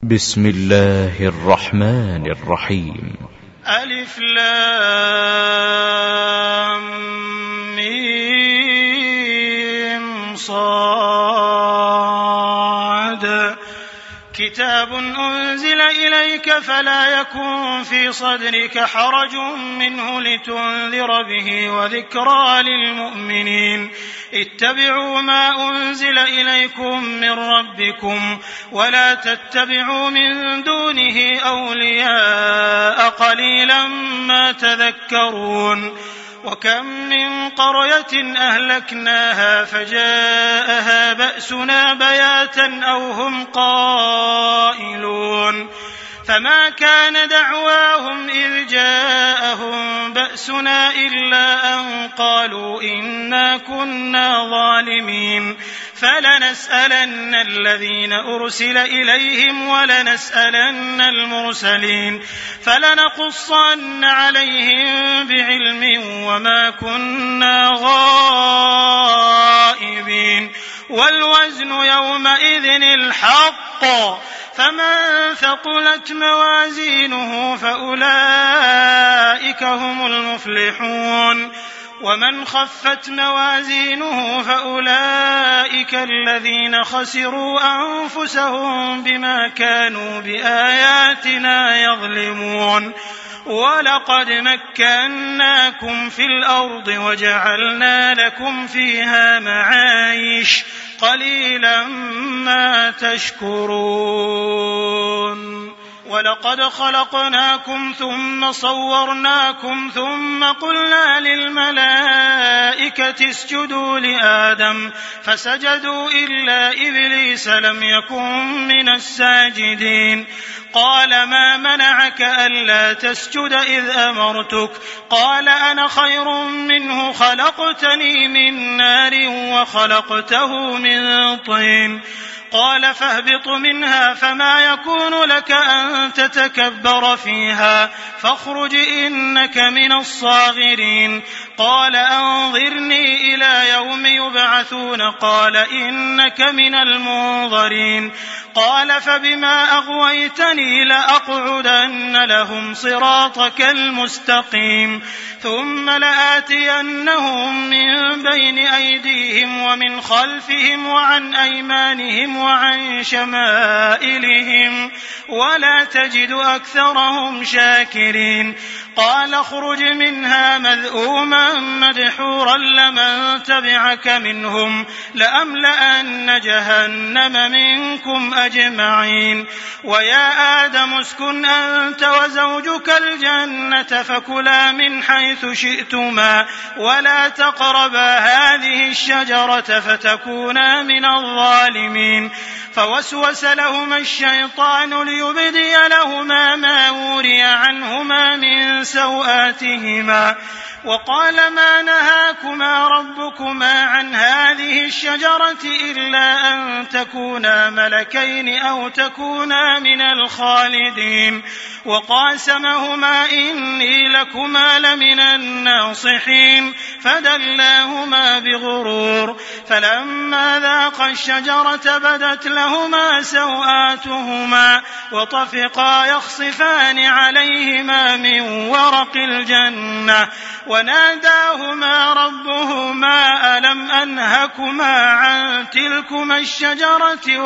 بسم الله الرحمن الرحيم. ألف لام ميم صاد. كتاب أنزل إليك فلا يكن في صدرك حرج منه لتنذر به وذكرى للمؤمنين. اتبعوا ما أنزل إليكم من ربكم ولا تتبعوا من دونه أولياء قليلا ما تذكرون. وكم من قرية أهلكناها فجاءها بأسنا بياتا أو هم قائلون فما كان دعواهم إذ جاءهم بأسنا إلا أن قالوا إنا كنا ظالمين. فلنسألن الذين أرسل إليهم ولنسألن المرسلين فلنقصن عليهم بعلم وما كنا غائبين. والوزن يومئذ الحق فمن ثقلت موازينه فأولئك هم المفلحون ومن خفت موازينه فأولئك الذين خسروا أنفسهم بما كانوا بآياتنا يظلمون. ولقد مكناكم في الأرض وجعلنا لكم فيها معايش قليلا ما تشكرون. ولقد خلقناكم ثم صورناكم ثم قلنا للملائكة اسجدوا لآدم فسجدوا إلا إبليس لم يكن من الساجدين. قال ما منعك ألا تسجد إذ أمرتك؟ قال أنا خير منه خلقتني من نار وخلقته من طين. قال فاهبط منها فما يكون لك أن تتكبر فيها فاخرج إنك من الصاغرين. قال أنظرني إلى يوم يبعثون قال إنك من المنظرين. قال فبما أغويتني لأقعدن لهم صراطك المستقيم ثم لآتينهم من بين أيديهم ومن خلفهم وعن أيمانهم وعن شمائلهم ولا تجد أكثرهم شاكرين. قال اخرج منها مذءوما مدحورا لمن تبعك منهم لأملأن جهنم منكم أجمعين. ويا آدم اسكن أنت وزوجك الجنة فكلا من حيث شئتما ولا تقربا هذه الشجرة فتكونا من الظالمين. فوسوس لهما الشيطان ليبدي لهما ما وري عنهما من سوآتهما وقال ما نهاكما ربكما عن هذه الشجرة إلا أن تكونا ملكين أو تكونا من الخالدين. وقاسمهما إني لكما لمن الناصحين فدلاهما بغرور. فلما ذاقا الشجرة بدت لهما سوآتهما وطفقا يخصفان عليهما من ورق الجنة وناداهما ربهما ألم أنهكما عن تلكما الشجرة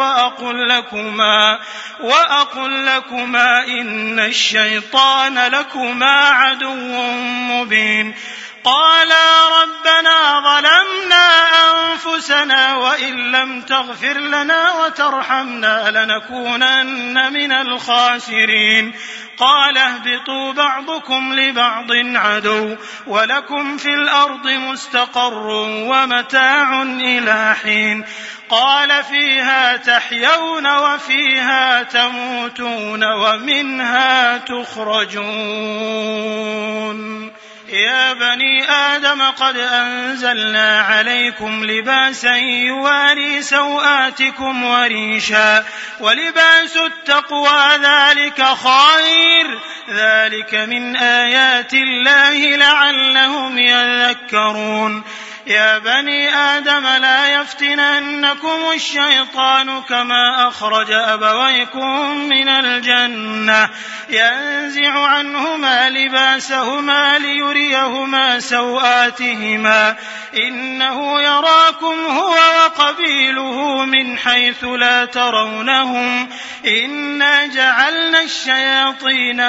وأقل لكما إن الشيطان لكما عدو مبين. قالا ربنا ظلمنا أنفسنا وإن لم تغفر لنا وترحمنا لنكونن من الخاسرين. قال اهبطوا بعضكم لبعض عدو ولكم في الأرض مستقر ومتاع إلى حين. قال فيها تحيون وفيها تموتون ومنها تخرجون. يا بني آدم قد أنزلنا عليكم لباسا يواري سوآتكم وريشا ولباس التقوى ذلك خير ذلك من آيات الله لعلهم يذكرون. يا بني آدم لا يفتننكم الشيطان كما أخرج أبويكم من الجنة ينزع عنهما لباسهما ليريهما سوآتهما إنه يراكم هو وقبيله من حيث لا ترونهم إنا جعلنا الشياطين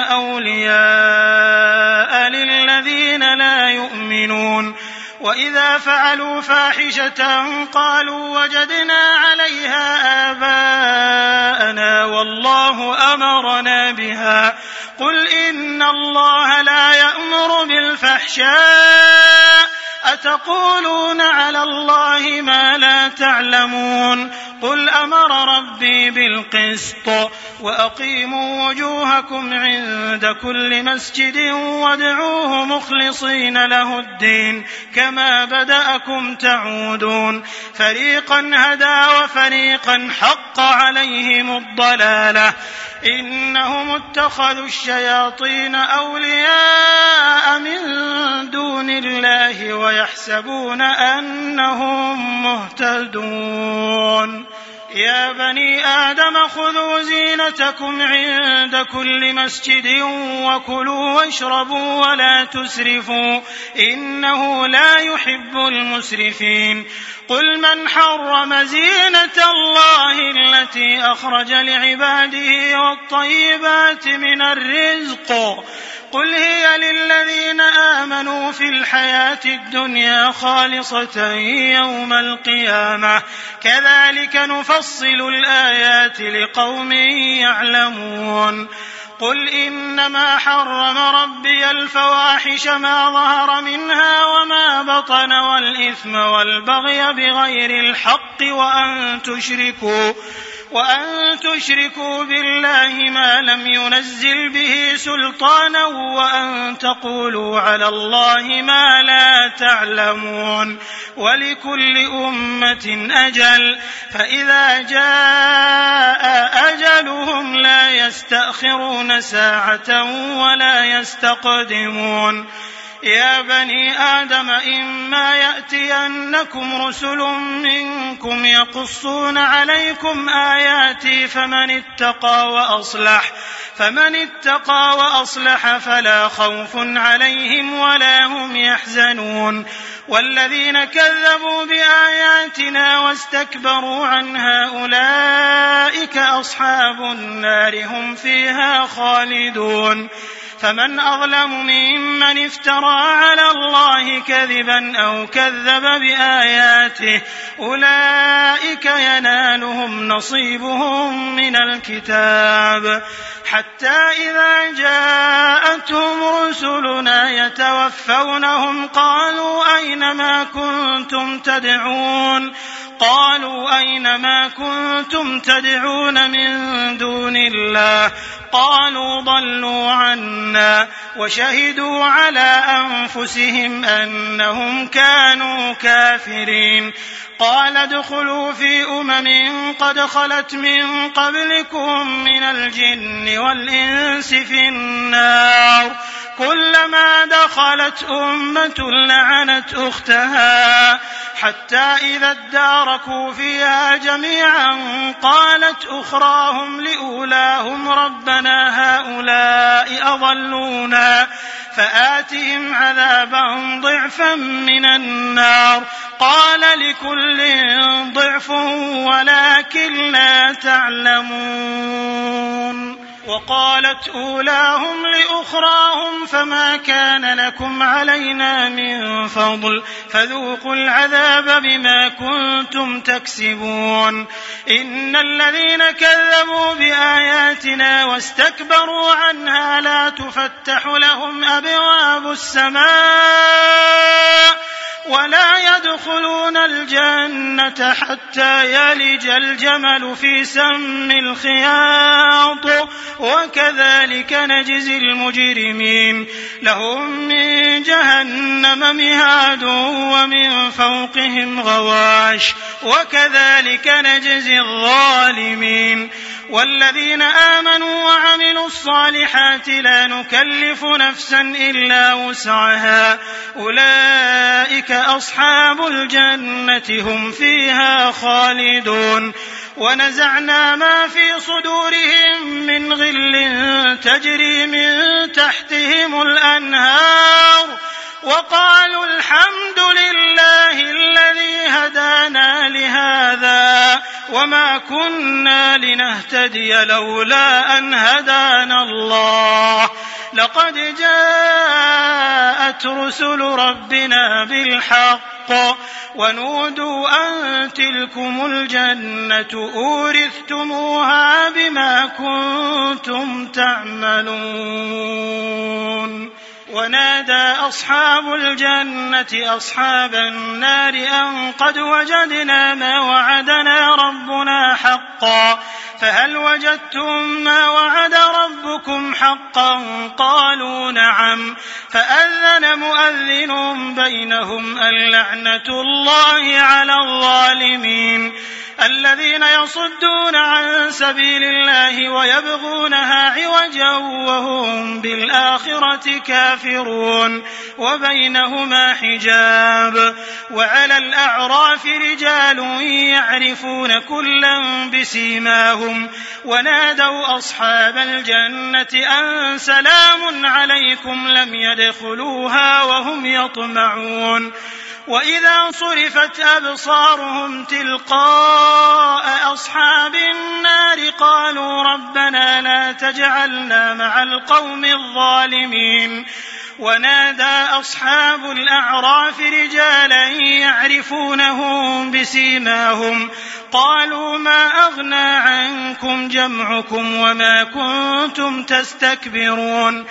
أولياء للذين لا يؤمنون وإذا فعلوا فاحشة قالوا وجدنا عليها آباءنا والله أمرنا بها قل إن الله لا يأمر بالفحشاء أتقولون على الله ما لا تعلمون قل أمر ربي بالقسط وأقيموا وجوهكم عند كل مسجد وادعوه مخلصين له الدين كما بدأكم تعودون فريقا هدى وفريقا حق عليهم الضلالة إنهم اتخذوا الشياطين أولياء من دون الله ويحسبون أنهم مهتدون يا بني آدم خذوا زينتكم عند كل مسجد وكلوا واشربوا ولا تسرفوا إنه لا يحب المسرفين قل من حرم زينة الله التي أخرج لعباده والطيبات من الرزق قل هي للذين آمنوا في الحياة الدنيا خالصة يوم القيامة كذلك نفصل الآيات لقوم يعلمون قل إنما حرم ربي الفواحش ما ظهر منها وما بطن والإثم والبغي بغير الحق وأن تشركوا بالله ما لم ينزل به سلطانا وأن تقولوا على الله ما لا تعلمون ولكل أمة أجل فإذا جاء أجلهم لا يستأخرون ساعة ولا يستقدمون يا بني آدم إما يأتينكم رسل منكم يقصون عليكم آياتي فمن اتقى وأصلح فلا خوف عليهم ولا هم يحزنون والذين كذبوا بآياتنا واستكبروا عنها أولئك أصحاب النار هم فيها خالدون فمن أظلم ممن افترى على الله كذبا أو كذب بآياته أولئك ينالهم نصيبهم من الكتاب حتى إذا جاءتهم رسلنا يتوفونهم قالوا أين ما كنتم تدعون من دون الله قالوا ضلوا عنا وشهدوا على أنفسهم أنهم كانوا كافرين قال ادخلوا في أمم قد خلت من قبلكم من الجن والإنس في النار كلما دخلت أمة لعنت أختها حتى إذا اداركوا فيها جميعا قالت أخراهم لأولاهم ربنا هؤلاء أضلونا فآتهم عذابا ضعفا من النار قال لكل ضعف ولكن لا تعلمون وقالت أولاهم لأخراهم فما كان لكم علينا من فضل فذوقوا العذاب بما كنتم تكسبون إن الذين كذبوا بآياتنا واستكبروا عنها لا تفتح لهم أبواب السماء ولا يدخلون الجنة حتى يلج الجمل في سم الخياط وكذلك نجزي المجرمين لهم من جهنم مهاد ومن فوقهم غواش وكذلك نجزي الظالمين والذين آمنوا وعملوا الصالحات لا نكلف نفسا إلا وسعها أولئك أصحاب الجنة هم فيها خالدون ونزعنا ما في صدورهم من غل تجري من تحتهم الأنهار وقالوا الحمد لله الذي هدانا لهذا وما كنا لنهتدي لولا أن هدانا الله لقد جاءت رسل ربنا بالحق ونودوا أن تلكم الجنة أورثتموها بما كنتم تعملون ونادى أصحاب الجنة أصحاب النار أن قد وجدنا ما وعدنا ربنا حقا فهل وجدتم ما وعد ربكم حقا قالوا نعم فأذن مؤذن بينهم اللعنة الله على الظالمين الذين يصدون عن سبيل الله ويبغونها عوجا وهم بالآخرة كافرون وبينهما حجاب وعلى الأعراف رجال يعرفون كلا بسيماهم ونادوا أصحاب الجنة أن سلام عليكم لم يدخلوها وهم يطمعون وإذا صرفت أبصارهم تلقاء أصحاب النار قالوا ربنا لا تجعلنا مع القوم الظالمين ونادى أصحاب الأعراف رجالا يعرفونهم بسيماهم قالوا ما أغنى عنكم جمعكم وما كنتم تستكبرون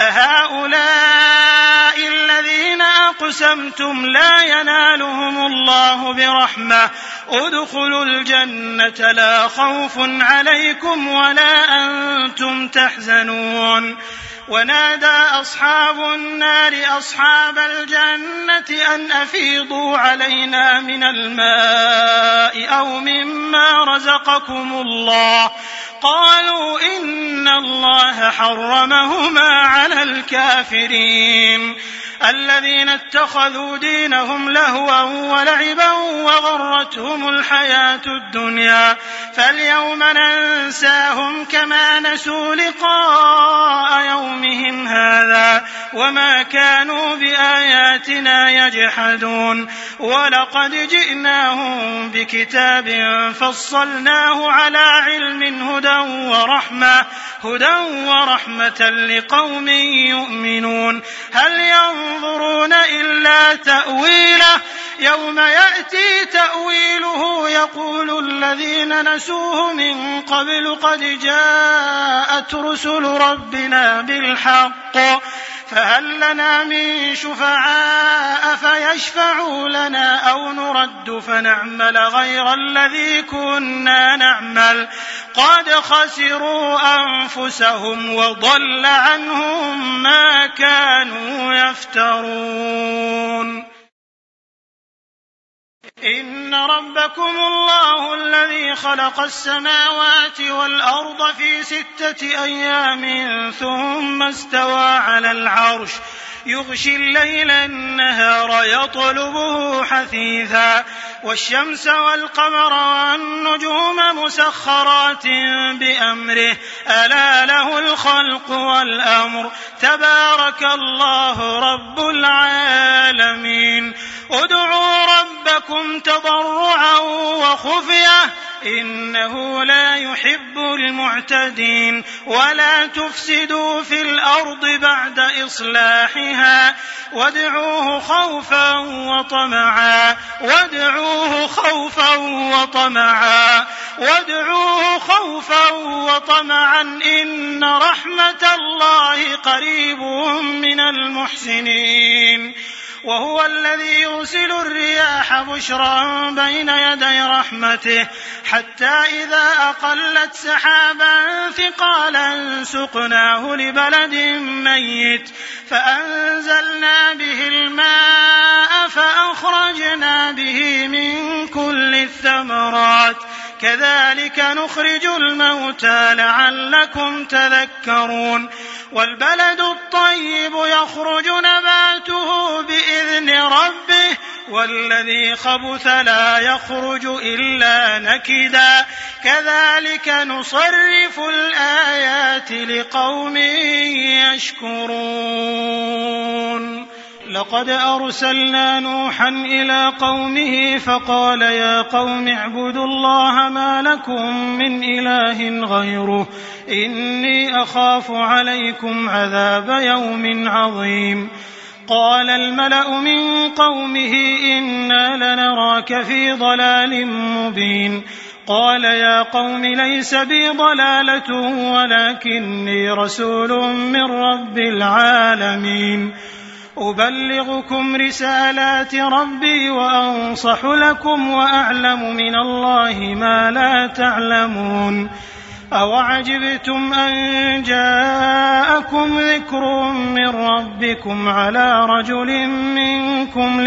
أهؤلاء الذين أقسمتم لا ينالهم الله برحمة ادخلوا الجنة لا خوف عليكم ولا أنتم تحزنون ونادى أصحاب النار أصحاب الجنة أن أفيضوا علينا من الماء أو مما رزقكم الله قالوا إن الله حرمهما على الكافرين الذين اتخذوا دينهم لهوا ولعبا وغرتهم الحياة الدنيا فاليوم ننساهم كما نسوا لقاء يومهم هذا وما كانوا بآياتنا يجحدون ولقد جئناهم بكتاب فصلناه على علم هدى ورحمة لقوم يؤمنون هل ينظرون إلا تأويله يوم يأتي تأويله يقول الذين نسوه من قبل قد جاءت رسل ربنا بالحق فهل لنا من شفعاء فيشفعوا لنا أو نرد فنعمل غير الذي كنا نعمل قد خسروا أنفسهم وضل عنهم ما كانوا يفترون إن ربكم الله الذي خلق السماوات والأرض في 6 أيام ثم استوى على العرش يغشي الليل النهار يطلبه حثيثا والشمس والقمر والنجوم مسخرات بأمره ألا له الخلق والأمر تبارك الله رب العالمين ادعوا ربكم تضرعا وخفية إنه لا يحب المعتدين ولا تفسدوا في الأرض بعد إصلاحها وادعوه خوفا وطمعا إن رحمة الله قريب من المحسنين وهو الذي يرسل الرياح بشرا بين يدي رحمته حتى إذا أقلت سحابا ثقالا سقناه لبلد ميت فأنزلنا به الماء فأخرجنا به من كل الثمرات كذلك نخرج الموتى لعلكم تذكرون والبلد الطيب يخرج نباته بإذن ربه والذي خبث لا يخرج إلا نكدا كذلك نصرف الآيات لقوم يشكرون لقد أرسلنا نوحا إلى قومه فقال يا قوم اعبدوا الله ما لكم من إله غيره إني أخاف عليكم عذاب يوم عظيم قال الملأ من قومه إنا لنراك في ضلال مبين قال يا قوم ليس بي ضلالة ولكني رسول من رب العالمين أبلغكم رسالات ربي وأنصح لكم وأعلم من الله ما لا تعلمون أوعجبتم أن جاءكم ذكر من ربكم على رجل منكم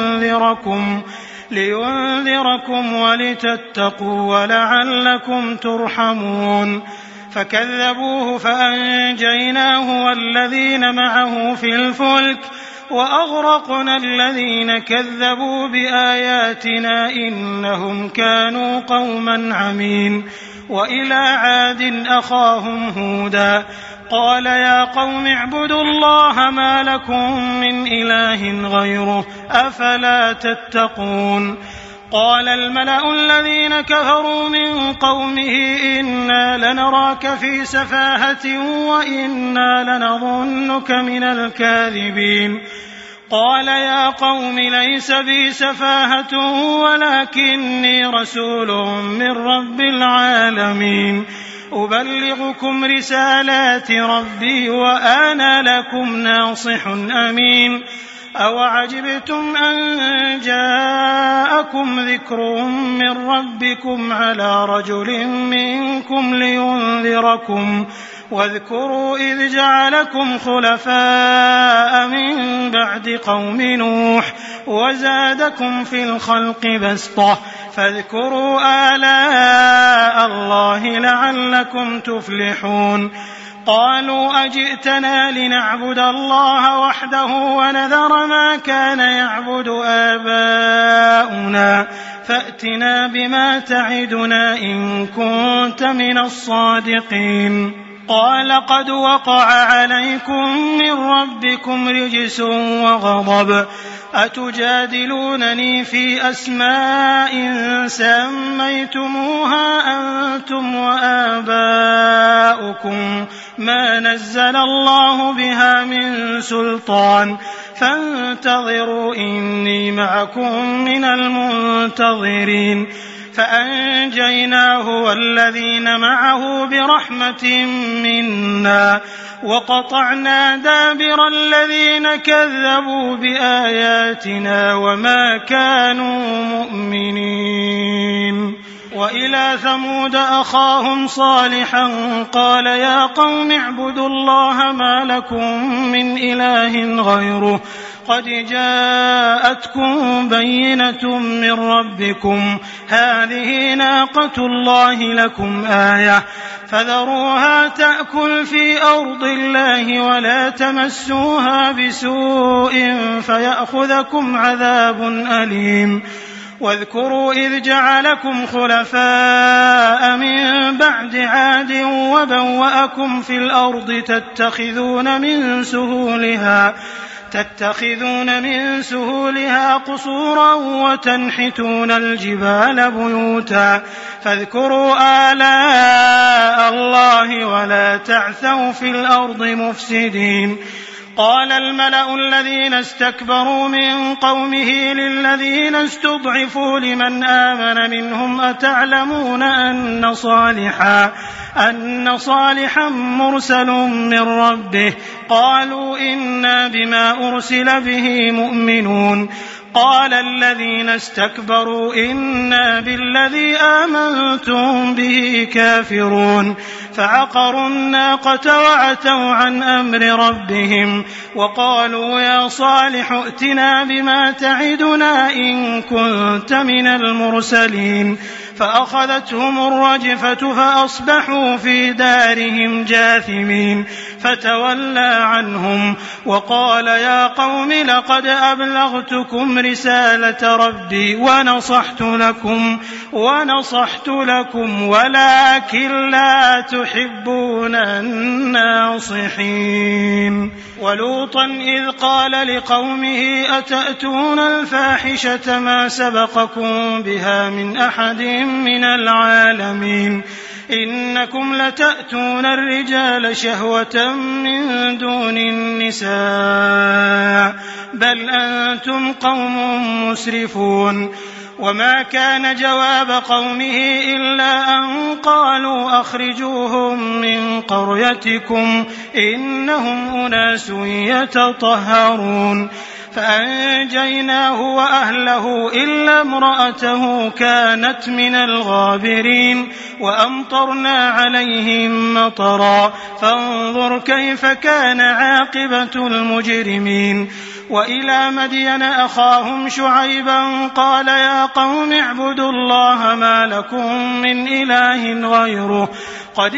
لينذركم ولتتقوا ولعلكم ترحمون فكذبوه فأنجيناه والذين معه في الفلك وأغرقنا الذين كذبوا بآياتنا إنهم كانوا قوما عمين وإلى عاد أخاهم هودا قال يا قوم اعبدوا الله ما لكم من إله غيره أفلا تتقون قال الملأ الذين كفروا من قومه إنا لنراك في سفاهة وإنا لنظنك من الكاذبين قال يا قوم ليس بي سفاهة ولكني رسول من رب العالمين أبلغكم رسالات ربي وأنا لكم ناصح أمين أوعجبتم أن جاءكم ذكر من ربكم على رجل منكم لينذركم واذكروا إذ جعلكم خلفاء من بعد قوم نوح وزادكم في الخلق بسطة فاذكروا آلاء الله لعلكم تفلحون قالوا أجئتنا لنعبد الله وحده ونذر ما كان يعبد آباؤنا فأتنا بما تعدنا إن كنت من الصادقين قال قد وقع عليكم من ربكم رجس وغضب أتجادلونني في أسماء سميتموها أنتم وآباؤكم ما نزل الله بها من سلطان فانتظروا إني معكم من المنتظرين فأنجيناه والذين معه برحمة منا وقطعنا دابر الذين كذبوا بآياتنا وما كانوا مؤمنين وإلى ثمود أخاهم صالحا قال يا قوم اعبدوا الله ما لكم من إله غيره قد جاءتكم بينة من ربكم هذه ناقة الله لكم آية فذروها تأكل في أرض الله ولا تمسوها بسوء فيأخذكم عذاب أليم واذكروا إذ جعلكم خلفاء من بعد عاد وبوأكم في الأرض تتخذون من سهولها قصورا وتنحتون الجبال بيوتا فاذكروا آلاء الله ولا تعثوا في الأرض مفسدين قال الملأ الذين استكبروا من قومه للذين استضعفوا لمن آمن منهم أتعلمون أن صالحا مرسل من ربه قالوا إنا بما أرسل به مؤمنون قال الذين استكبروا إنا بالذي آمنتم به كافرون فعقروا الناقة وعتوا عن أمر ربهم وقالوا يا صالح ائتنا بما تعدنا إن كنت من المرسلين فأخذتهم الرجفة فأصبحوا في دارهم جاثمين فتولى عنهم وقال يا قوم لقد أبلغتكم رسالة ربي ونصحت لكم ولكن لا تحبون الناصحين. ولوطا إذ قال لقومه أتأتون الفاحشة ما سبقكم بها من أحد من العالمين إنكم لتأتون الرجال شهوة من دون النساء بل أنتم قوم مسرفون. وما كان جواب قومه إلا أن قالوا أخرجوهم من قريتكم إنهم أناس يتطهرون فأنجيناه وأهله إلا امرأته كانت من الغابرين وأمطرنا عليهم مطرا فانظر كيف كان عاقبة المجرمين. وإلى مدين أخاهم شعيبا قال يا قوم اعبدوا الله ما لكم من إله غيره قد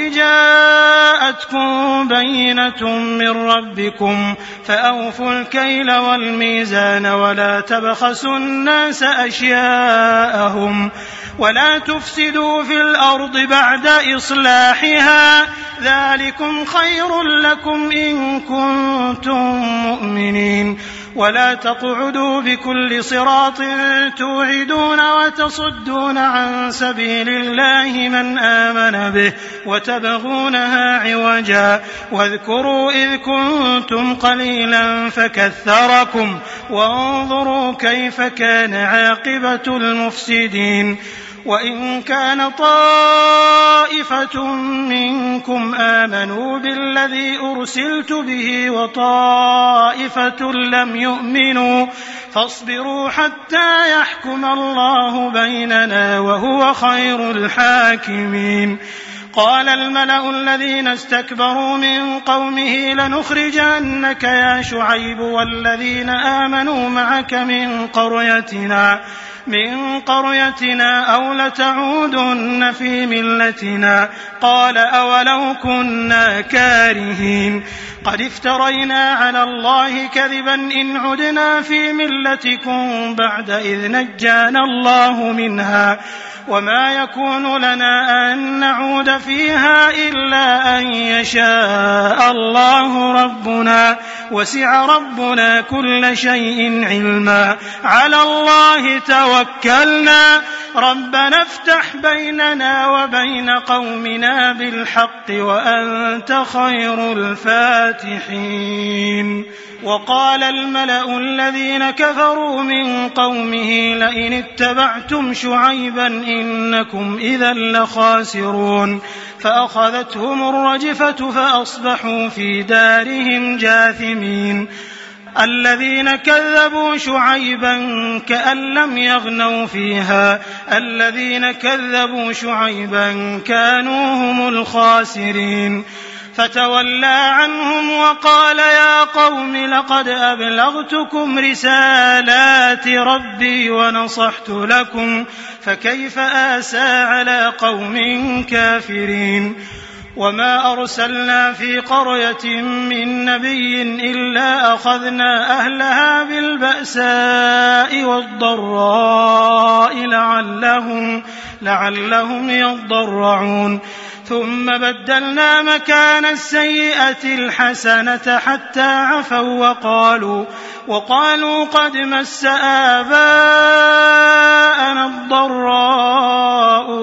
جاءتكم بينة من ربكم فأوفوا الكيل والميزان ولا تبخسوا الناس أشياءهم ولا تفسدوا في الأرض بعد إصلاحها ذلكم خير لكم إن كنتم مؤمنين. ولا تقعدوا بكل صراط توعدون وتصدون عن سبيل الله من آمن به وتبغونها عوجا واذكروا إذ كنتم قليلا فكثركم وانظروا كيف كان عاقبة المفسدين. وإن كان طائفة منكم آمنوا بالذي أرسلت به وطائفة لم يؤمنوا فاصبروا حتى يحكم الله بيننا وهو خير الحاكمين. قال الملأ الذين استكبروا من قومه لنخرجنك يا شعيب والذين آمنوا معك من قريتنا أو لتعودن في ملتنا قال أولو كنا كارهين قد افترينا على الله كذبا إن عدنا في ملتكم بعد إذ نجانا الله منها وما يكون لنا أن نعود فيها إلا أن يشاء الله ربنا وسع ربنا كل شيء علما على الله توكلنا ربنا افتح بيننا وبين قومنا بالحق وأنت خير الفاتحين. وقال الملأ الذين كفروا من قومه لئن اتبعتم شعيبا إنكم إذا لخاسرون فأخذتهم الرجفة فأصبحوا في دارهم جاثمين. الذين كذبوا شعيبا كأن لم يغنوا فيها الذين كذبوا شعيبا كانوا هم الخاسرين. فتولى عنهم وقال يا قوم لقد أبلغتكم رسالات ربي ونصحت لكم فكيف آسى على قوم كافرين. وما أرسلنا في قرية من نبي إلا أخذنا أهلها بالبأساء والضراء لعلهم يضرعون ثم بدلنا مكان السيئة الحسنة حتى عفوا وقالوا قد مس آباءنا الضراء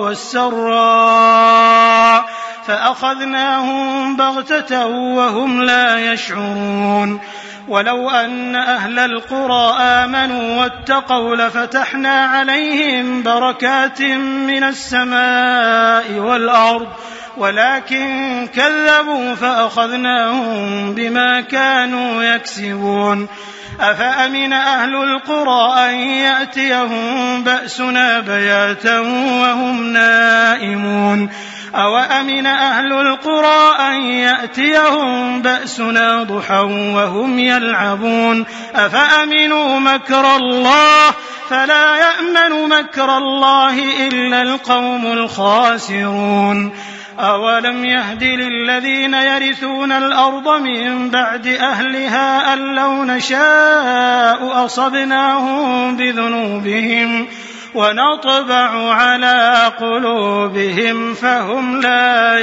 والسراء فأخذناهم بغتة وهم لا يشعرون. ولو أن أهل القرى آمنوا واتقوا لفتحنا عليهم بركات من السماء والأرض ولكن كذبوا فأخذناهم بما كانوا يكسبون. أفأمن أهل القرى أن يأتيهم بأسنا بياتا وهم نائمون أوأمن أهل القرى أن يأتيهم بأسنا ضحى وهم يلعبون أفأمنوا مكر الله فلا يأمن مكر الله إلا القوم الخاسرون أولم يهد للذين يرثون الأرض من بعد أهلها أن لو نشاء أصبناهم بذنوبهم ونطبع على قلوبهم فهم لا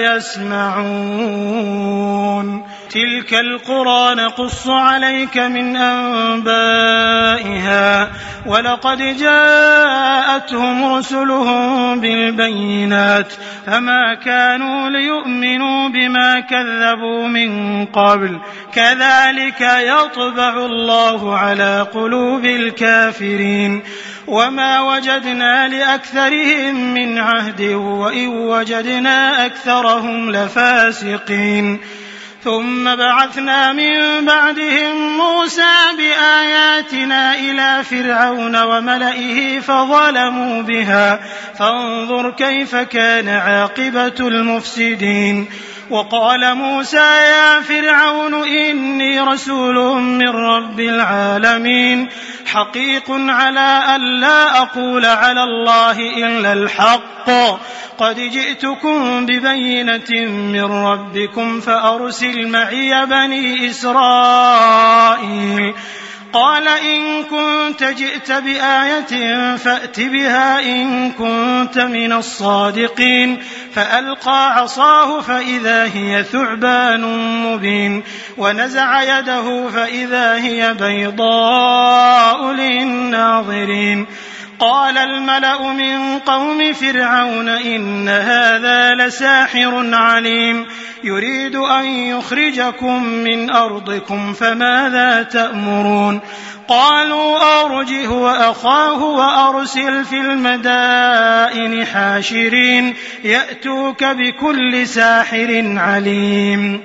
يسمعون تلك القرى نقص عليك من أنبائها ولقد جاءتهم رسلهم بالبينات فما كانوا ليؤمنوا بما كذبوا من قبل كذلك يطبع الله على قلوب الكافرين وما وجدنا لأكثرهم من عهد وإن وجدنا أكثرهم لفاسقين ثم بعثنا من بعدهم موسى بآياتنا إلى فرعون وملئه فظلموا بها فانظر كيف كان عاقبة المفسدين وقال موسى يا فرعون إني رسول من رب العالمين حقيق على أن لا أقول على الله إلا الحق قد جئتكم ببينة من ربكم فأرسل معي بني إسرائيل قال إن كنت جئت بآية فأت بها إن كنت من الصادقين فألقى عصاه فإذا هي ثعبان مبين ونزع يده فإذا هي بيضاء للناظرين قال الملأ من قوم فرعون إن هذا لساحر عليم يريد أن يخرجكم من أرضكم فماذا تأمرون قالوا أرجه وأخاه وأرسل في المدائن حاشرين يأتوك بكل ساحر عليم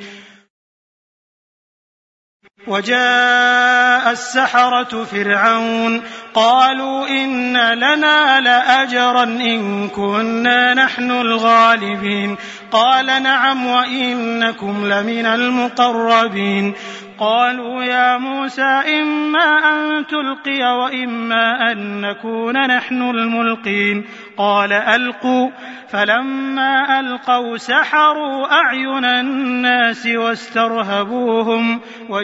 وجاء السحرة فرعون قالوا إن لنا لأجرا إن كنا نحن الغالبين قال نعم وإنكم لمن المقربين قالوا يا موسى إما أن تلقي وإما أن نكون نحن الملقين قال ألقوا فلما ألقوا سحروا أعين الناس واسترهبوهم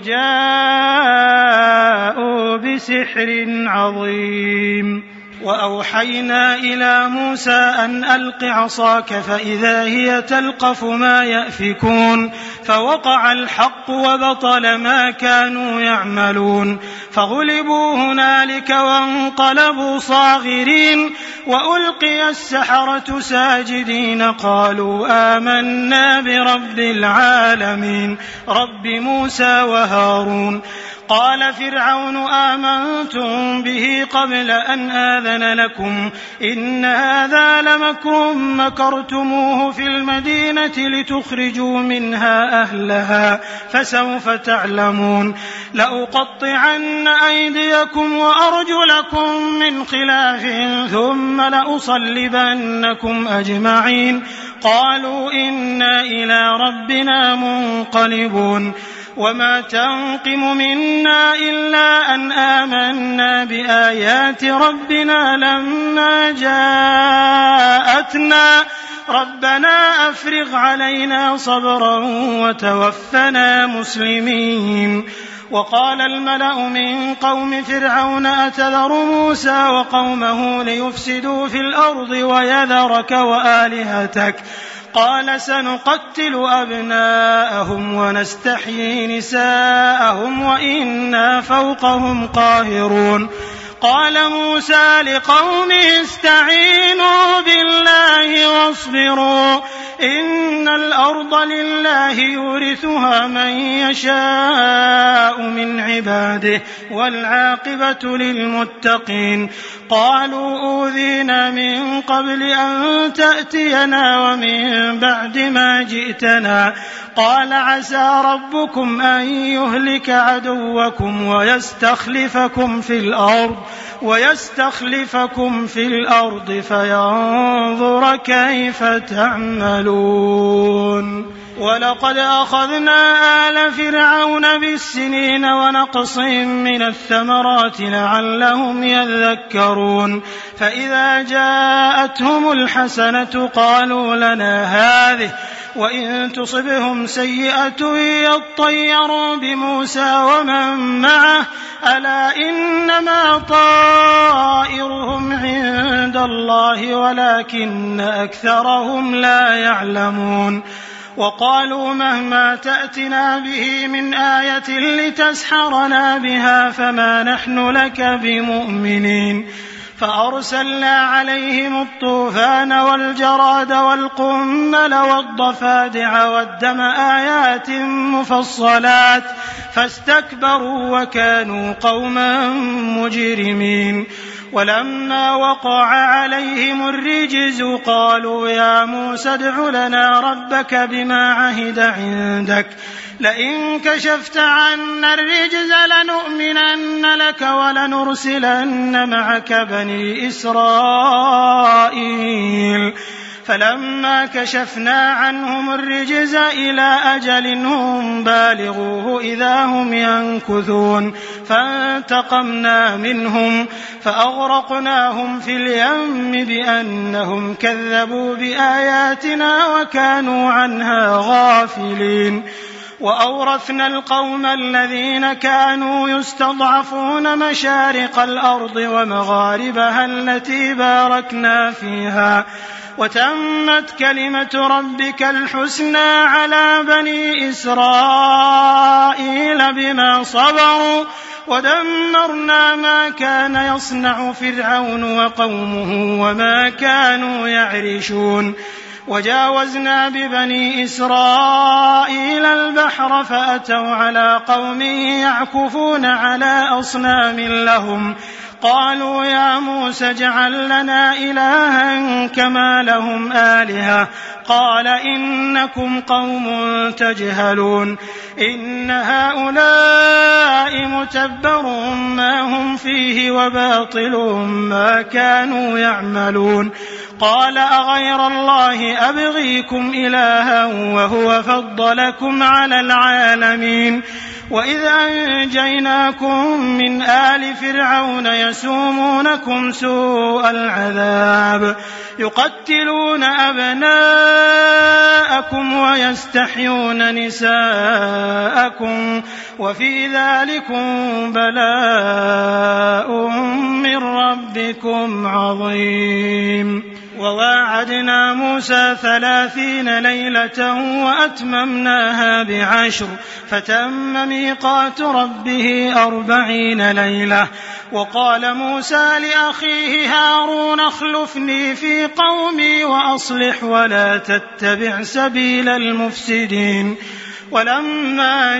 وجاءوا بسحر عظيم وأوحينا إلى موسى أن ألق عصاك فإذا هي تلقف ما يأفكون فوقع الحق وبطل ما كانوا يعملون فغلبوا هنالك وانقلبوا صاغرين وألقي السحرة ساجدين قالوا آمنا برب العالمين رب موسى وهارون قال فرعون آمنتم به قبل أن آذن لكم إن هذا لمكر مكرتموه في المدينة لتخرجوا منها أهلها فسوف تعلمون لأقطعن أيديكم وأرجلكم من خلاف ثم لأصلبنكم أجمعين قالوا إنا إلى ربنا منقلبون وما تنقم منا إلا أن آمنا بآيات ربنا لما جاءتنا ربنا أفرغ علينا صبرا وتوفنا مسلمين وقال الملأ من قوم فرعون أتذر موسى وقومه ليفسدوا في الأرض ويذرك وآلهتك قال سنقتل أبناءهم ونستحيي نساءهم وإنا فوقهم قاهرون قال موسى لقومه استعينوا بالله واصبروا إن الأرض لله يورثها من يشاء من عباده والعاقبة للمتقين قالوا أوذينا من قبل أن تأتينا ومن بعد ما جئتنا قال عسى ربكم أن يهلك عدوكم ويستخلفكم في الأرض فينظر كيف تعملون. ولقد أخذنا آل فرعون بالسنين ونقص من الثمرات لعلهم يذكرون فإذا جاءتهم الحسنة قالوا لنا هذه وإن تصبهم سيئة يطيروا بموسى ومن معه ألا إنما طائرهم عند الله ولكن أكثرهم لا يعلمون وقالوا مهما تأتنا به من آية لتسحرنا بها فما نحن لك بمؤمنين فأرسلنا عليهم الطوفان والجراد والقمل والضفادع والدم آيات مفصلات فاستكبروا وكانوا قوما مجرمين ولما وقع عليهم الرجز قالوا يا موسى ادع لنا ربك بما عهد عندك لئن كشفت عنا الرجز لنؤمنن لك ولنرسلن معك بني إسرائيل فلما كشفنا عنهم الرجز إلى أجل هم بالغوه إذا هم ينكثون فانتقمنا منهم فأغرقناهم في اليم بأنهم كذبوا بآياتنا وكانوا عنها غافلين وأورثنا القوم الذين كانوا يستضعفون مشارق الأرض ومغاربها التي باركنا فيها وتمت كلمة ربك الحسنى على بني إسرائيل بما صبروا ودمرنا ما كان يصنع فرعون وقومه وما كانوا يعرشون وجاوزنا ببني إسرائيل البحر فأتوا على قوم يعكفون على أصنام لهم قالوا يا موسى اجعل لنا إلها كما لهم آلهة قال إنكم قوم تجهلون إن هؤلاء متبر ما هم فيه وباطل ما كانوا يعملون قال أغير الله أبغيكم إلها وهو فضلكم على العالمين وإذ أنجيناكم من آل فرعون يسومونكم سوء العذاب يقتلون أبناءكم ويستحيون نساءكم وفي ذلكم بلاء من ربكم عظيم وواعدنا موسى 30 ليلة وأتممناها ب10 فتم ميقات ربه 40 ليلة وقال موسى لأخيه هارون اخلفني في قومي وأصلح ولا تتبع سبيل المفسدين ولما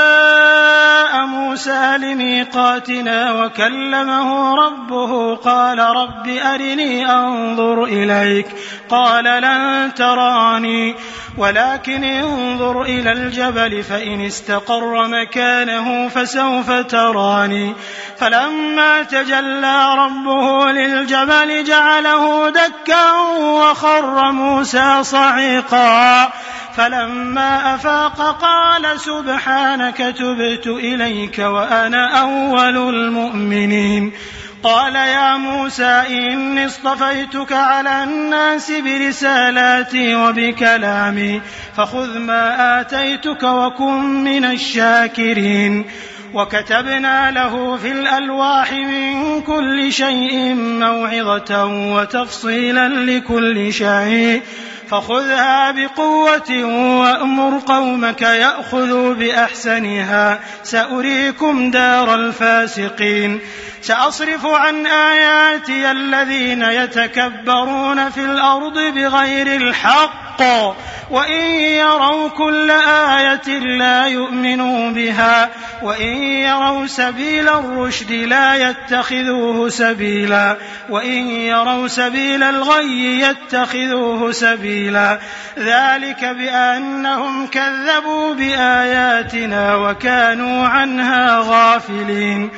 جاء موسى لميقاتنا وكلمه ربه قال رب أرني أنظر إليك قال لن تراني ولكن انظر إلى الجبل فإن استقر مكانه فسوف تراني فلما تجلى ربه للجبل جعله دكا وخر موسى صعيقا فلما أفاق قال سبحانك تبت إليك وأنا أول المؤمنين قال يا موسى إني اصطفيتك على الناس برسالاتي وبكلامي فخذ ما آتيتك وكن من الشاكرين وكتبنا له في الألواح من كل شيء موعظة وتفصيلا لكل شيء فخذها بقوة وأمر قومك يأخذوا بأحسنها سأريكم دار الفاسقين سأصرف عن آياتي الذين يتكبرون في الأرض بغير الحق وإن يروا كل آية لا يؤمنوا بها وإن يروا سبيل الرشد لا يتخذوه سبيلا وإن يروا سبيل الغي يتخذوه سبيلا ذلك بأنهم كذبوا بآياتنا وكانوا عنها غافلين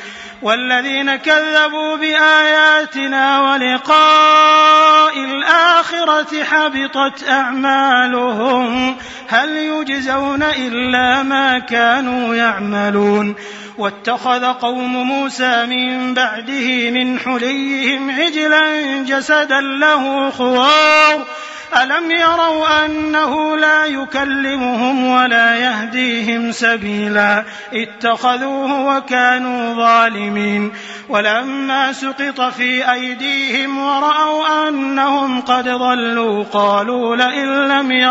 والذين كذبوا بآياتنا ولقاء الآخرة حبطت أعمالهم هل يجزون إلا ما كانوا يعملون واتخذ قوم موسى من بعده من حليهم عجلا جسدا له خوار ألم يروا أنه لا يكلمهم ولا يهديهم سبيلا اتخذوه وكانوا ظالمين ولما سقط في أيديهم ورأوا أنهم قد ضلوا قالوا لئن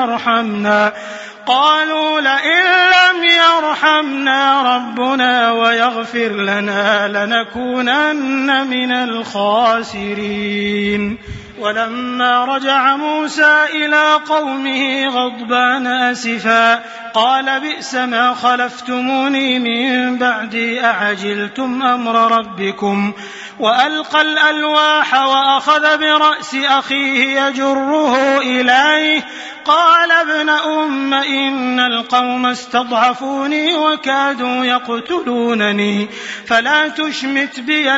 لم يرحمنا ربنا ويغفر لنا لنكونن من الخاسرين. ولما رجع موسى إلى قومه غضبان أسفا قال بئس ما خلفتموني من بعدي أعجلتم أمر ربكم وألقى الألواح وأخذ برأس أخيه يجره إليه قال ابن أم إن القوم استضعفوني وكادوا يقتلونني فلا تشمت بي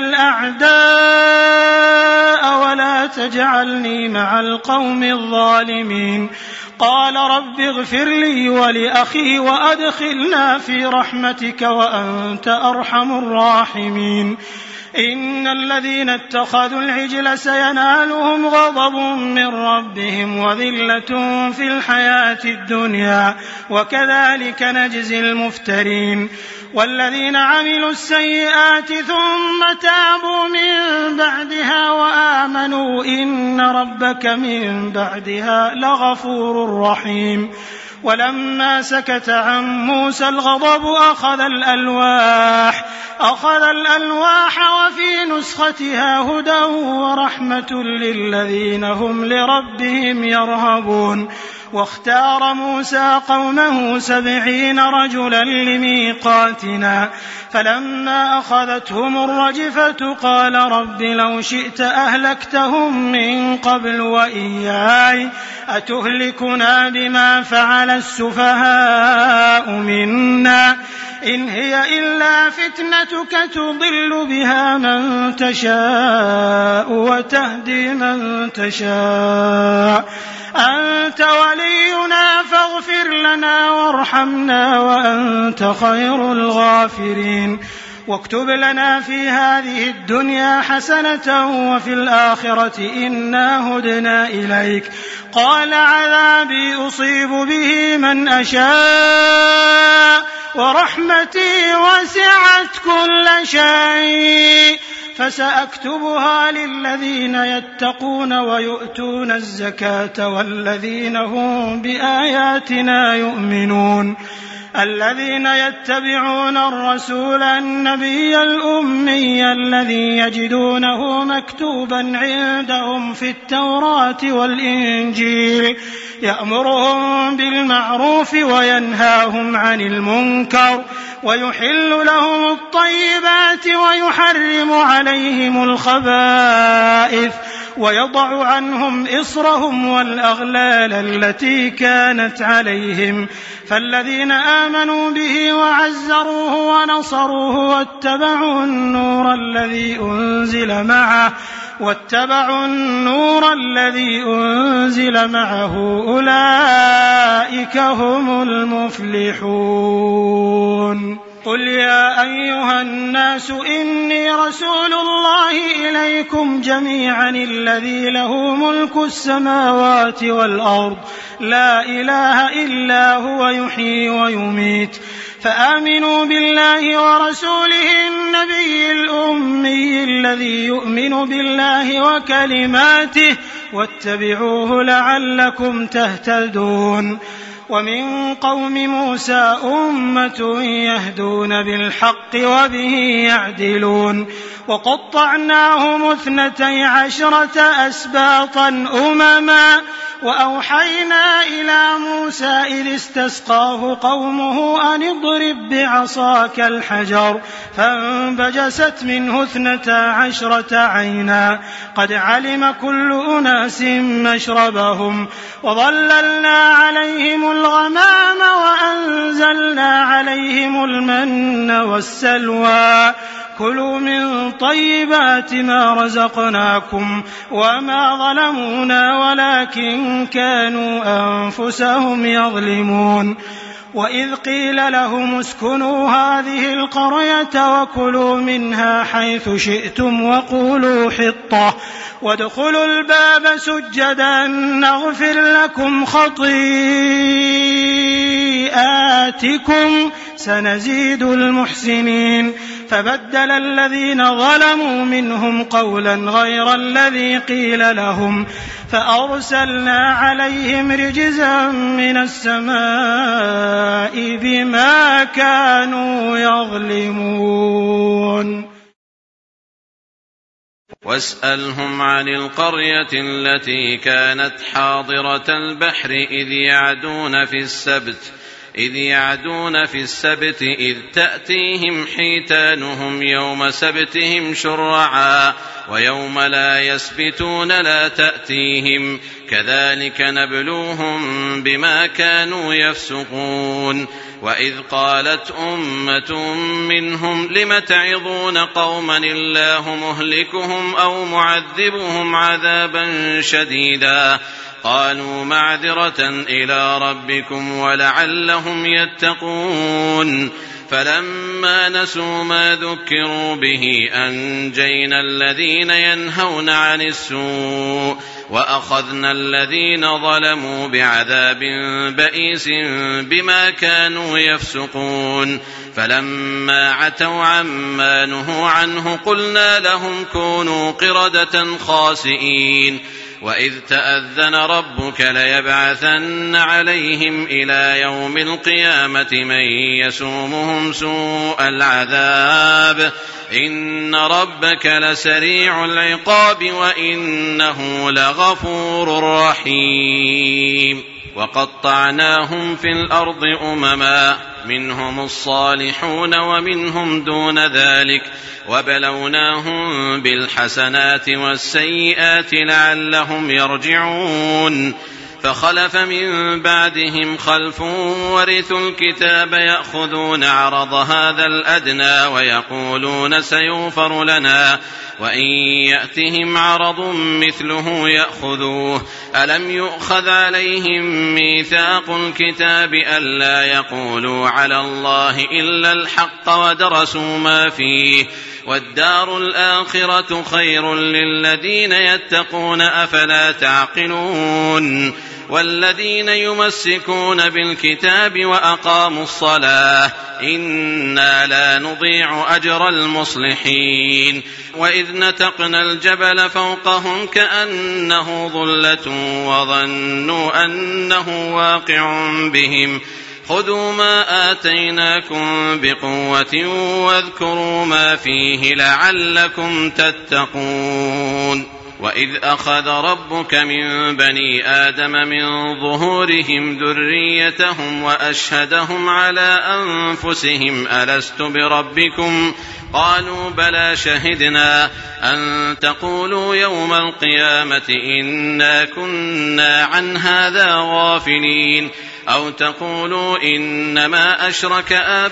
الأعداء ولا تجعلني مع القوم الظالمين. قال رب اغفر لي ولأخي وأدخلنا في رحمتك وأنت أرحم الراحمين. إن الذين اتخذوا العجل سينالهم غضب من ربهم وذلة في الحياة الدنيا وكذلك نجزي المفترين. والذين عملوا السيئات ثم تابوا من بعدها وآمنوا إن ربك من بعدها لغفور رحيم. ولما سكت عن موسى الغضب أخذ الألواح وفي نسختها هدى ورحمة للذين هم لربهم يرهبون. واختار موسى قومه 70 رجلا لميقاتنا فلما أخذتهم الرجفة قال رب لو شئت أهلكتهم من قبل وإياي أتهلكنا بما فعل السفهاء منا إن هي إلا فتنتك تضل بها من تشاء وتهدي من تشاء أنت ولينا فاغفر لنا وارحمنا وأنت خير الغافرين. واكتب لنا في هذه الدنيا حسنة وفي الآخرة إنا هدنا إليك. قال عذابي أصيب به من أشاء ورحمتي وسعت كل شيء فسأكتبها للذين يتقون ويؤتون الزكاة والذين هم بآياتنا يؤمنون. الذين يتبعون الرسول النبي الأمي الذي يجدونه مكتوبا عندهم في التوراة والإنجيل يأمرهم بالمعروف وينهاهم عن المنكر ويحل لهم الطيبات ويحرم عليهم الخبائث ويضع عنهم إصرهم والأغلال التي كانت عليهم. فالذين آمنوا به وعزروه ونصروه واتبعوا النور الذي أنزل معه أولئك هم المفلحون. قل يا أيها الناس إني رسول الله إليكم جميعا الذي له ملك السماوات والأرض لا إله إلا هو يحيي ويميت فآمنوا بالله ورسوله النبي الأمي الذي يؤمن بالله وكلماته واتبعوه لعلكم تهتدون. ومن قوم موسى أمة يهدون بالحق وبه يعدلون وقطعناهم 12 أسباطا أمما وأوحينا إلى موسى إذ استسقاه قومه أن اضرب بعصاك الحجر فانبجست منه 12 عينا قد علم كل أناس مشربهم وظللنا عليهم الغمام وأنزلنا عليهم المن والسلوى كلوا من طيبات ما رزقناكم وما ظلمونا ولكن كانوا أنفسهم يظلمون. وإذ قيل لهم اسكنوا هذه القرية وكلوا منها حيث شئتم وقولوا حطة وادخلوا الباب سجدا نغفر لكم خطيئاتكم سنزيد المحسنين. فبدل الذين ظلموا منهم قولا غير الذي قيل لهم فأرسلنا عليهم رجزا من السماء بما كانوا يظلمون. واسألهم عن القرية التي كانت حاضرة البحر إذ يعدون في السبت إذ تأتيهم حيتانهم يوم سبتهم شرعا ويوم لا يسبتون لا تأتيهم كذلك نبلوهم بما كانوا يفسقون. وإذ قالت أمة منهم لم تعظون قوما الله مهلكهم أو معذبهم عذابا شديدا قالوا معذرة إلى ربكم ولعلهم يتقون. فلما نسوا ما ذكروا به أنجينا الذين ينهون عن السوء وأخذنا الذين ظلموا بعذاب بئيس بما كانوا يفسقون. فلما عتوا عما نهوا عنه قلنا لهم كونوا قردة خاسئين. وإذ تأذن ربك ليبعثن عليهم إلى يوم القيامة من يسومهم سوء العذاب إن ربك لسريع العقاب وإنه لغفور رحيم. وقطعناهم في الأرض أمما منهم الصالحون ومنهم دون ذلك وبلوناهم بالحسنات والسيئات لعلهم يرجعون. فخلف من بعدهم خلف ورثوا الكتاب يأخذون عرض هذا الأدنى ويقولون سيغفر لنا وإن يأتهم عرض مثله يأخذوه. ألم يؤخذ عليهم ميثاق الكتاب ألا يقولوا على الله إلا الحق ودرسوا ما فيه والدار الآخرة خير للذين يتقون أفلا تعقلون. والذين يمسكون بالكتاب وأقاموا الصلاة إنا لا نضيع أجر المصلحين. وإذ نتقنا الجبل فوقهم كأنه ظلة وظنوا أنه واقع بهم خذوا ما آتيناكم بقوة واذكروا ما فيه لعلكم تتقون. وإذ أخذ ربك من بني آدم من ظهورهم ذريتهم وأشهدهم على أنفسهم ألست بربكم قالوا بلى شهدنا أن تقولوا يوم القيامة إنا كنا عن هذا غافلين أو تقولوا إنما أشرك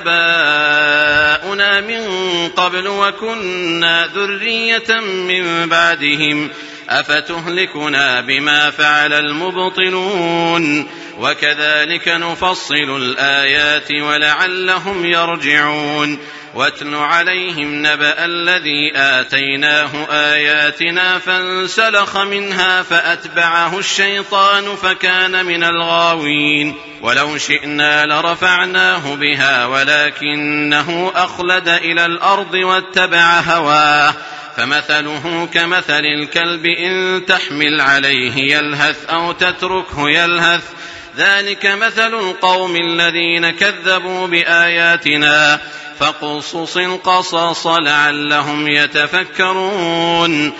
آباؤنا من قبل وكنا ذرية من بعدهم أفتهلكنا بما فعل المبطلون وكذلك نفصل الآيات ولعلهم يرجعون. واتل عليهم نبأ الذي آتيناه آياتنا فانسلخ منها فأتبعه الشيطان فكان من الغاوين. ولو شئنا لرفعناه بها ولكنه أخلد إلى الأرض واتبع هواه فمثله كمثل الكلب إن تحمل عليه يلهث أو تتركه يلهث ذلك مثل القوم الذين كذبوا بآياتنا فاقصص القصص لعلهم يتفكرون.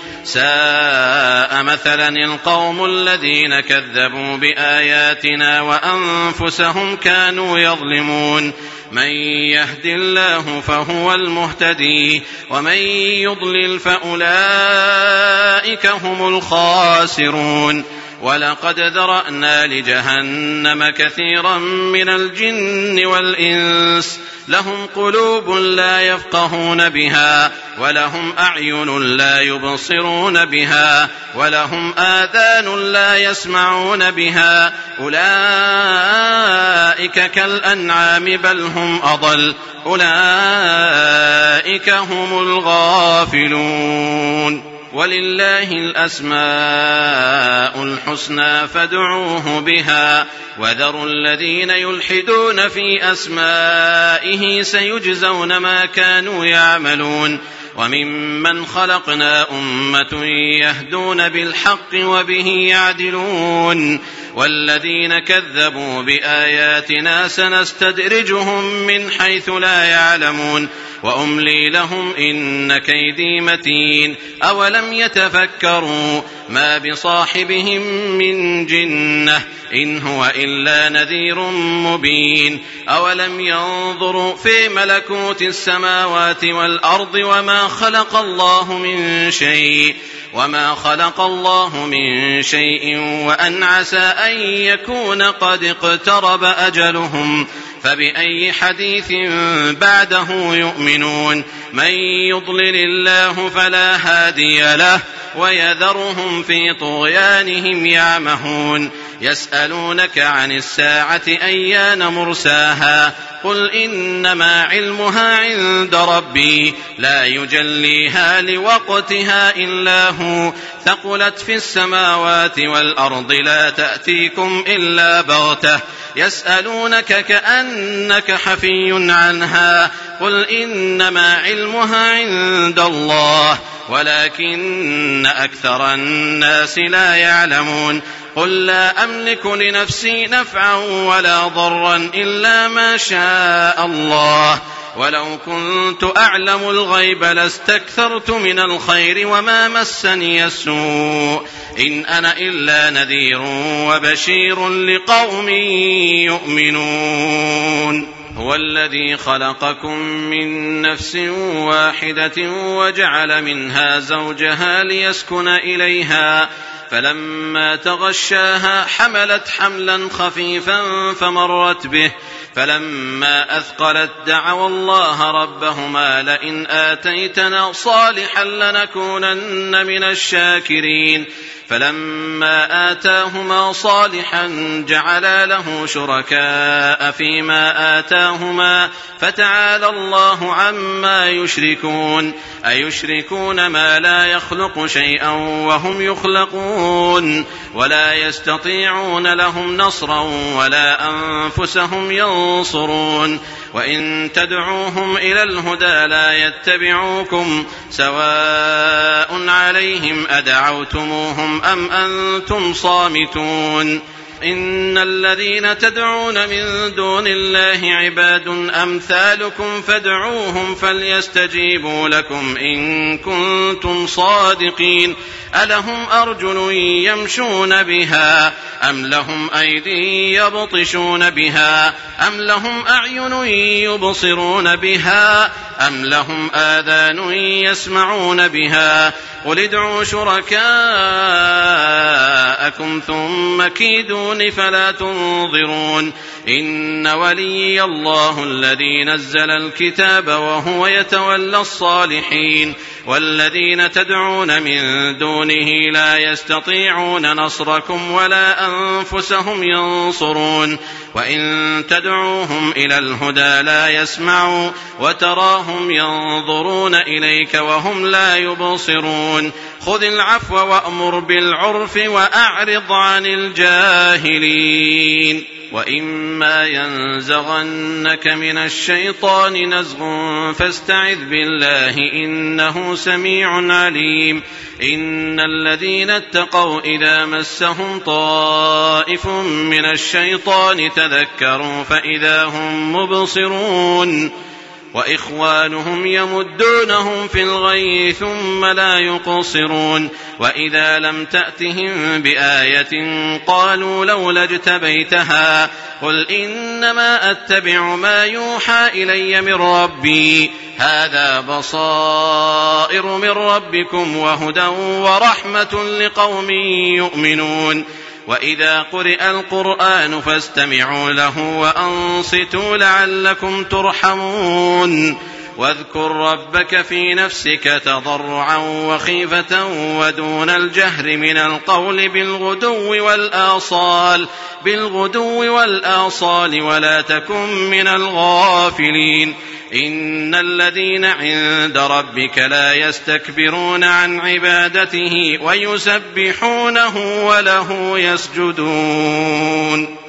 ساء مثلا القوم الذين كذبوا بآياتنا وأنفسهم كانوا يظلمون. من يهد الله فهو المهتدي ومن يضلل فأولئك هم الخاسرون. ولقد ذرأنا لجهنم كثيرا من الجن والإنس لهم قلوب لا يفقهون بها ولهم أعين لا يبصرون بها ولهم آذان لا يسمعون بها أولئك كالأنعام بل هم أضل أولئك هم الغافلون ولله الأسماء الحسنى فادعوه بها وذروا الذين يلحدون في أسمائه سيجزون ما كانوا يعملون وممن خلقنا أمة يهدون بالحق وبه يعدلون والذين كذبوا بآياتنا سنستدرجهم من حيث لا يعلمون وأملي لهم إن كيدي متين أولم يتفكروا ما بصاحبهم من جنة إن هو إلا نذير مبين أولم ينظروا في ملكوت السماوات والأرض وما خلق الله من شيء وأن عسى أن يكون قد اقترب أجلهم فبأي حديث بعده يؤمنون من يضلل الله فلا هادي له ويذرهم في طغيانهم يعمهون يسألونك عن الساعة أيان مرساها قل إنما علمها عند ربي لا يجليها لوقتها إلا هو ثقلت في السماوات والأرض لا تأتيكم إلا بغتة يسألونك كأنك حفي عنها قل إنما علمها عند الله ولكن أكثر الناس لا يعلمون قل لا أملك لنفسي نفعا ولا ضرا إلا ما شاء الله ولو كنت أعلم الغيب لاستكثرت من الخير وما مسني السوء إن أنا إلا نذير وبشير لقوم يؤمنون هو الذي خلقكم من نفس واحدة وجعل منها زوجها ليسكن إليها فلما تغشاها حملت حملا خفيفا فمرت به فلما أثقلت دعوا الله ربهما لئن آتيتنا صالحا لنكونن من الشاكرين فلما آتاهما صالحا جعلا له شركاء فيما آتاهما فتعالى الله عما يشركون أيشركون ما لا يخلق شيئا وهم يخلقون ولا يستطيعون لهم نصرا ولا أنفسهم ينصرون وإن تدعوهم إلى الهدى لا يتبعوكم سواء عليهم أدعوتموهم أم أنتم صامتون إن الذين تدعون من دون الله عباد أمثالكم فادعوهم فليستجيبوا لكم إن كنتم صادقين ألهم أرجل يمشون بها أم لهم أيدي يبطشون بها أم لهم أعين يبصرون بها أم لهم آذان يسمعون بها قل ادعوا شركاءكم ثم كيدون فلا تنظرون إن ولي الله الذي نزل الكتاب وهو يتولى الصالحين والذين تدعون من دونه لا يستطيعون نصركم ولا أنفسهم ينصرون وإن تدعوهم إلى الهدى لا يسمعوا وتراهم ينظرون إليك وهم لا يبصرون خذ العفو وأمر بالعرف وأعرض عن الجاهلين وإما ينزغنك من الشيطان نزغ فاستعذ بالله إنه سميع عليم إن الذين اتقوا إذا مسهم طائف من الشيطان تذكروا فإذا هم مبصرون وإخوانهم يمدونهم في الغي ثم لا يقصرون وإذا لم تأتهم بآية قالوا لولا اجتبيتها قل إنما أتبع ما يوحى إلي من ربي هذا بصائر من ربكم وهدى ورحمة لقوم يؤمنون وإذا قرئ القرآن فاستمعوا له وأنصتوا لعلكم ترحمون واذكر ربك في نفسك تضرعا وخيفة ودون الجهر من القول بالغدو والآصال ولا تكن من الغافلين إن الذين عند ربك لا يستكبرون عن عبادته ويسبحونه وله يسجدون